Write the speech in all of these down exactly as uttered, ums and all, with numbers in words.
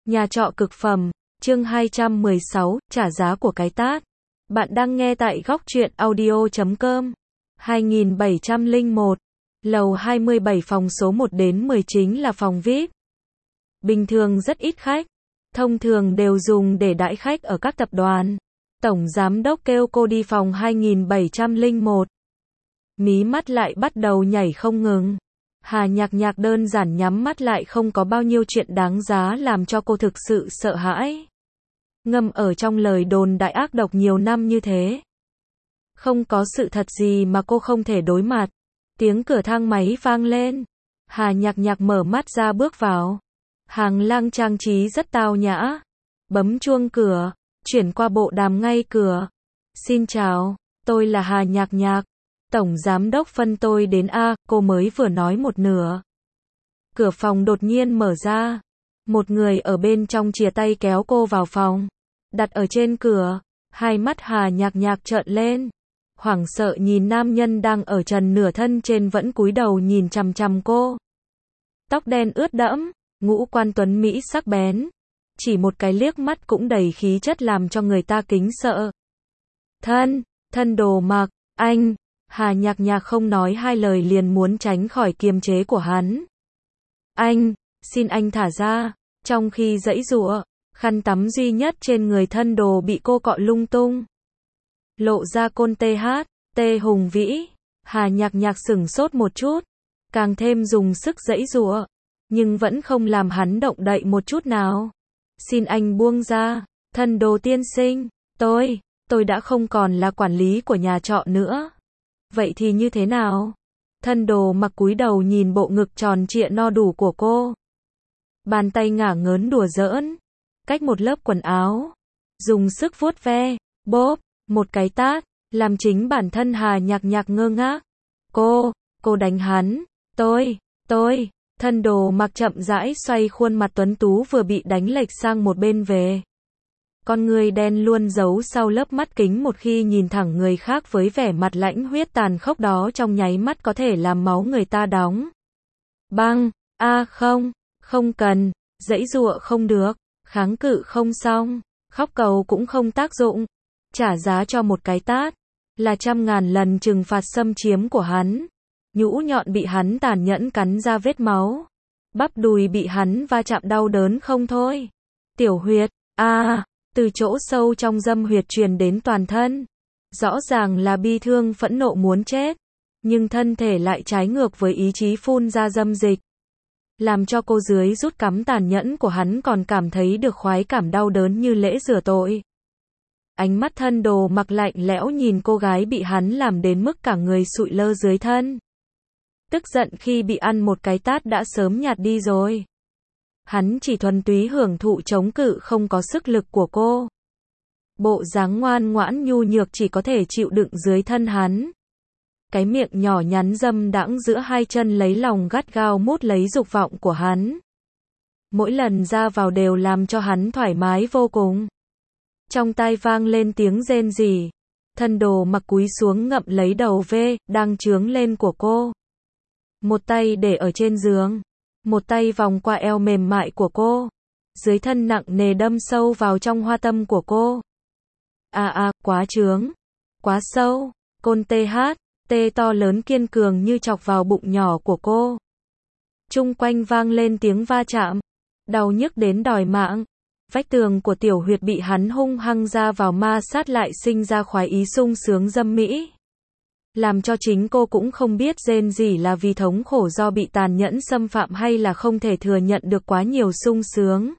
Nhà trọ cực phẩm, chương hai trăm mười sáu, trả giá của cái tát. Bạn đang nghe tại góc truyện audio chấm com. hai nghìn bảy trăm lẻ một, lầu hai mươi bảy phòng số một đến mười chính là phòng vi ai pi. Bình thường rất ít khách, thông thường đều dùng để đãi khách ở các tập đoàn. Tổng giám đốc kêu cô đi phòng hai nghìn bảy trăm lẻ một. Mí mắt lại bắt đầu nhảy không ngừng. Hà Nhạc Nhạc đơn giản nhắm mắt lại, không có bao nhiêu chuyện đáng giá làm cho cô thực sự sợ hãi. Ngâm ở trong lời đồn đại ác độc nhiều năm như thế. Không có sự thật gì mà cô không thể đối mặt. Tiếng cửa thang máy vang lên. Hà Nhạc Nhạc mở mắt ra bước vào. Hàng lang trang trí rất tao nhã. Bấm chuông cửa, chuyển qua bộ đàm ngay cửa. Xin chào, tôi là Hà Nhạc Nhạc. Tổng giám đốc phân tôi đến A, cô mới vừa nói một nửa. Cửa phòng đột nhiên mở ra. Một người ở bên trong chìa tay kéo cô vào phòng. Đặt ở trên cửa. Hai mắt Hà Nhạc Nhạc trợn lên. Hoảng sợ nhìn nam nhân đang ở trần nửa thân trên vẫn cúi đầu nhìn chằm chằm cô. Tóc đen ướt đẫm, ngũ quan tuấn mỹ sắc bén. Chỉ một cái liếc mắt cũng đầy khí chất làm cho người ta kính sợ. Thân, thân đồ mặc, anh. Hà Nhạc Nhạc không nói hai lời liền muốn tránh khỏi kiềm chế của hắn. Anh, xin anh thả ra. Trong khi giãy giụa, khăn tắm duy nhất trên người thân đồ bị cô cọ lung tung. Lộ ra côn tê hát, tê hùng vĩ. Hà Nhạc Nhạc sửng sốt một chút. Càng thêm dùng sức giãy giụa. Nhưng vẫn không làm hắn động đậy một chút nào. Xin anh buông ra. Thân đồ tiên sinh. Tôi, tôi đã không còn là quản lý của nhà trọ nữa. Vậy thì như thế nào? Thân đồ mặc cúi đầu nhìn bộ ngực tròn trịa no đủ của cô. Bàn tay ngả ngớn đùa giỡn. Cách một lớp quần áo. Dùng sức vuốt ve. Bóp. Một cái tát. Làm chính bản thân Hà Nhạc Nhạc ngơ ngác. Cô. Cô đánh hắn. Tôi. Tôi. Thân đồ mặc chậm rãi xoay khuôn mặt tuấn tú vừa bị đánh lệch sang một bên về. Con người đen luôn giấu sau lớp mắt kính, một khi nhìn thẳng người khác với vẻ mặt lãnh huyết tàn khốc đó trong nháy mắt có thể làm máu người ta đóng. Băng, a à, không, không cần, giãy giụa không được, kháng cự không xong, khóc cầu cũng không tác dụng. Trả giá cho một cái tát, là trăm ngàn lần trừng phạt xâm chiếm của hắn. Nhũ nhọn bị hắn tàn nhẫn cắn ra vết máu. Bắp đùi bị hắn va chạm đau đớn không thôi. Tiểu huyệt, a à. Từ chỗ sâu trong dâm huyệt truyền đến toàn thân. Rõ ràng là bi thương phẫn nộ muốn chết. Nhưng thân thể lại trái ngược với ý chí phun ra dâm dịch. Làm cho cô dưới rút cắm tàn nhẫn của hắn còn cảm thấy được khoái cảm đau đớn như lễ rửa tội. Ánh mắt thân đồ mặc lạnh lẽo nhìn cô gái bị hắn làm đến mức cả người sụi lơ dưới thân. Tức giận khi bị ăn một cái tát đã sớm nhạt đi rồi. Hắn chỉ thuần túy hưởng thụ chống cự không có sức lực của cô. Bộ dáng ngoan ngoãn nhu nhược chỉ có thể chịu đựng dưới thân hắn. Cái miệng nhỏ nhắn dâm đãng giữa hai chân lấy lòng gắt gao mút lấy dục vọng của hắn. Mỗi lần ra vào đều làm cho hắn thoải mái vô cùng. Trong tai vang lên tiếng rên rỉ. Thân đồ mặc cúi xuống ngậm lấy đầu vê đang trướng lên của cô. Một tay để ở trên giường. Một tay vòng qua eo mềm mại của cô. Dưới thân nặng nề đâm sâu vào trong hoa tâm của cô. À à, quá trướng. Quá sâu. Côn tê hát, tê to lớn kiên cường như chọc vào bụng nhỏ của cô. Chung quanh vang lên tiếng va chạm. Đau nhức đến đòi mạng. Vách tường của tiểu huyệt bị hắn hung hăng ra vào ma sát lại sinh ra khoái ý sung sướng dâm mỹ. Làm cho chính cô cũng không biết rên rỉ là vì thống khổ do bị tàn nhẫn xâm phạm hay là không thể thừa nhận được quá nhiều sung sướng.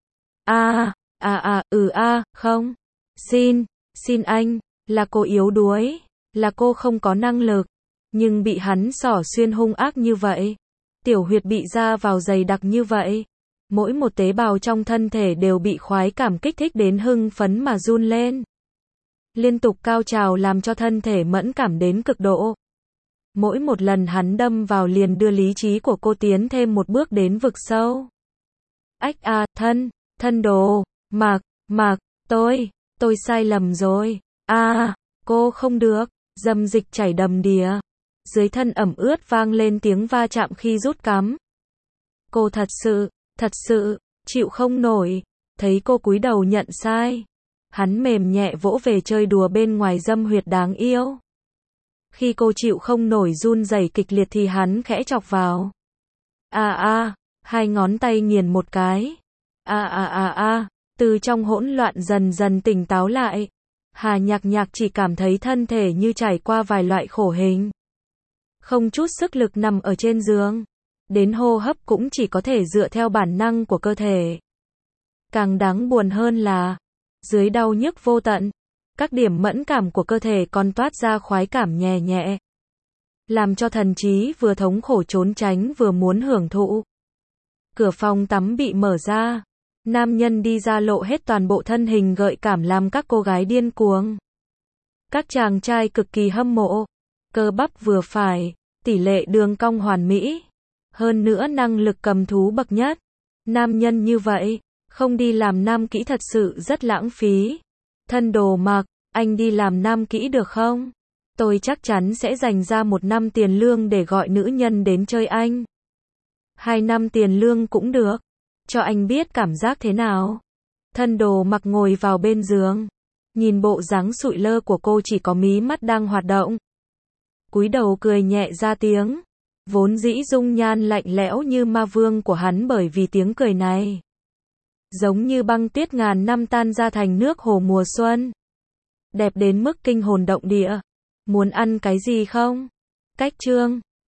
A, a a, ừ a, không. Xin, xin anh, là cô yếu đuối, là cô không có năng lực, nhưng bị hắn xỏ xuyên hung ác như vậy. Tiểu huyệt bị ra vào dày đặc như vậy. Mỗi một tế bào trong thân thể đều bị khoái cảm kích thích đến hưng phấn mà run lên. Liên tục cao trào làm cho thân thể mẫn cảm đến cực độ. Mỗi một lần hắn đâm vào liền đưa lý trí của cô tiến thêm một bước đến vực sâu. Ách a, à, thân, thân đồ, mặc, mặc, tôi, tôi sai lầm rồi. A, à, cô không được, dâm dịch chảy đầm đìa. Dưới thân ẩm ướt vang lên tiếng va chạm khi rút cắm. Cô thật sự, thật sự, Chịu không nổi. Thấy cô cúi đầu nhận sai. Hắn mềm nhẹ vỗ về chơi đùa bên ngoài dâm huyệt đáng yêu. Khi cô chịu không nổi run rẩy kịch liệt thì hắn khẽ chọc vào. A a, hai ngón tay nghiền một cái. A a a a, từ trong hỗn loạn dần dần tỉnh táo lại. Hà Nhạc Nhạc chỉ cảm thấy thân thể như trải qua vài loại khổ hình. Không chút sức lực nằm ở trên giường. Đến hô hấp cũng chỉ có thể dựa theo bản năng của cơ thể. Càng đáng buồn hơn là, dưới đau nhức vô tận, các điểm mẫn cảm của cơ thể còn toát ra khoái cảm nhẹ nhẹ. Làm cho thần trí vừa thống khổ trốn tránh vừa muốn hưởng thụ. Cửa phòng tắm bị mở ra. Nam nhân đi ra lộ hết toàn bộ thân hình gợi cảm làm các cô gái điên cuồng. Các chàng trai cực kỳ hâm mộ. Cơ bắp vừa phải, tỷ lệ đường cong hoàn mỹ. Hơn nữa năng lực cầm thú bậc nhất. Nam nhân như vậy, không đi làm nam kỹ thật sự rất lãng phí. Thân đồ mặc, anh đi làm nam kỹ được không? Tôi chắc chắn sẽ dành ra một năm tiền lương để gọi nữ nhân đến chơi anh. Hai năm tiền lương cũng được. Cho anh biết cảm giác thế nào. Thân đồ mặc ngồi vào bên giường. Nhìn bộ dáng sụi lơ của cô chỉ có mí mắt đang hoạt động. Cúi đầu cười nhẹ ra tiếng. Vốn dĩ dung nhan lạnh lẽo như ma vương của hắn bởi vì tiếng cười này. Giống như băng tuyết ngàn năm tan ra thành nước hồ mùa xuân. Đẹp đến mức kinh hồn động địa. Muốn ăn cái gì không? Cách chương